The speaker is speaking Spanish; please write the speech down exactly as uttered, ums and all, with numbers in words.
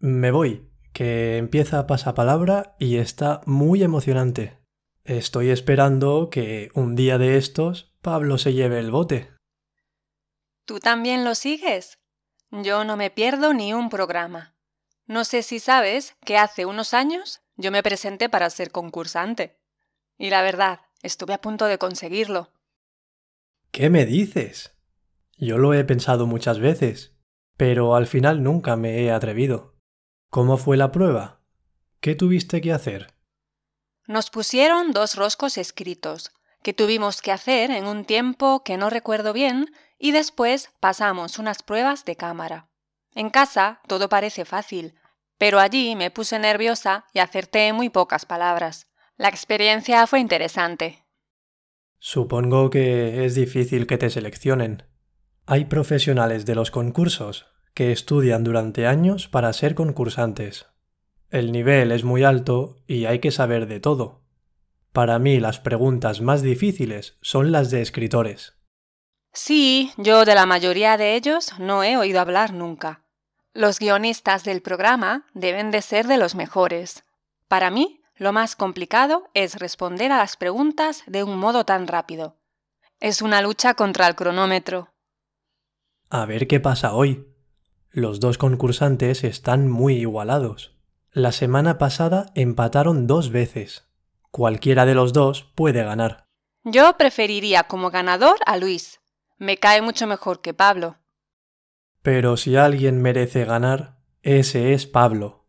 Me voy, que empieza Pasapalabra y está muy emocionante. Estoy esperando que un día de estos Pablo se lleve el bote. ¿Tú también lo sigues? Yo no me pierdo ni un programa. No sé si sabes que hace unos años yo me presenté para ser concursante. Y la verdad, estuve a punto de conseguirlo. ¿Qué me dices? Yo lo he pensado muchas veces, pero al final nunca me he atrevido. ¿Cómo fue la prueba? ¿Qué tuviste que hacer? Nos pusieron dos roscos escritos, que tuvimos que hacer en un tiempo que no recuerdo bien, y después pasamos unas pruebas de cámara. En casa todo parece fácil, pero allí me puse nerviosa y acerté muy pocas palabras. La experiencia fue interesante. Supongo que es difícil que te seleccionen. Hay profesionales de los concursos que estudian durante años para ser concursantes. El nivel es muy alto y hay que saber de todo. Para mí las preguntas más difíciles son las de escritores. Sí, yo de la mayoría de ellos no he oído hablar nunca. Los guionistas del programa deben de ser de los mejores. Para mí, lo más complicado es responder a las preguntas de un modo tan rápido. Es una lucha contra el cronómetro. A ver qué pasa hoy. Los dos concursantes están muy igualados. La semana pasada empataron dos veces. Cualquiera de los dos puede ganar. Yo preferiría como ganador a Luis. Me cae mucho mejor que Pablo. Pero si alguien merece ganar, ese es Pablo.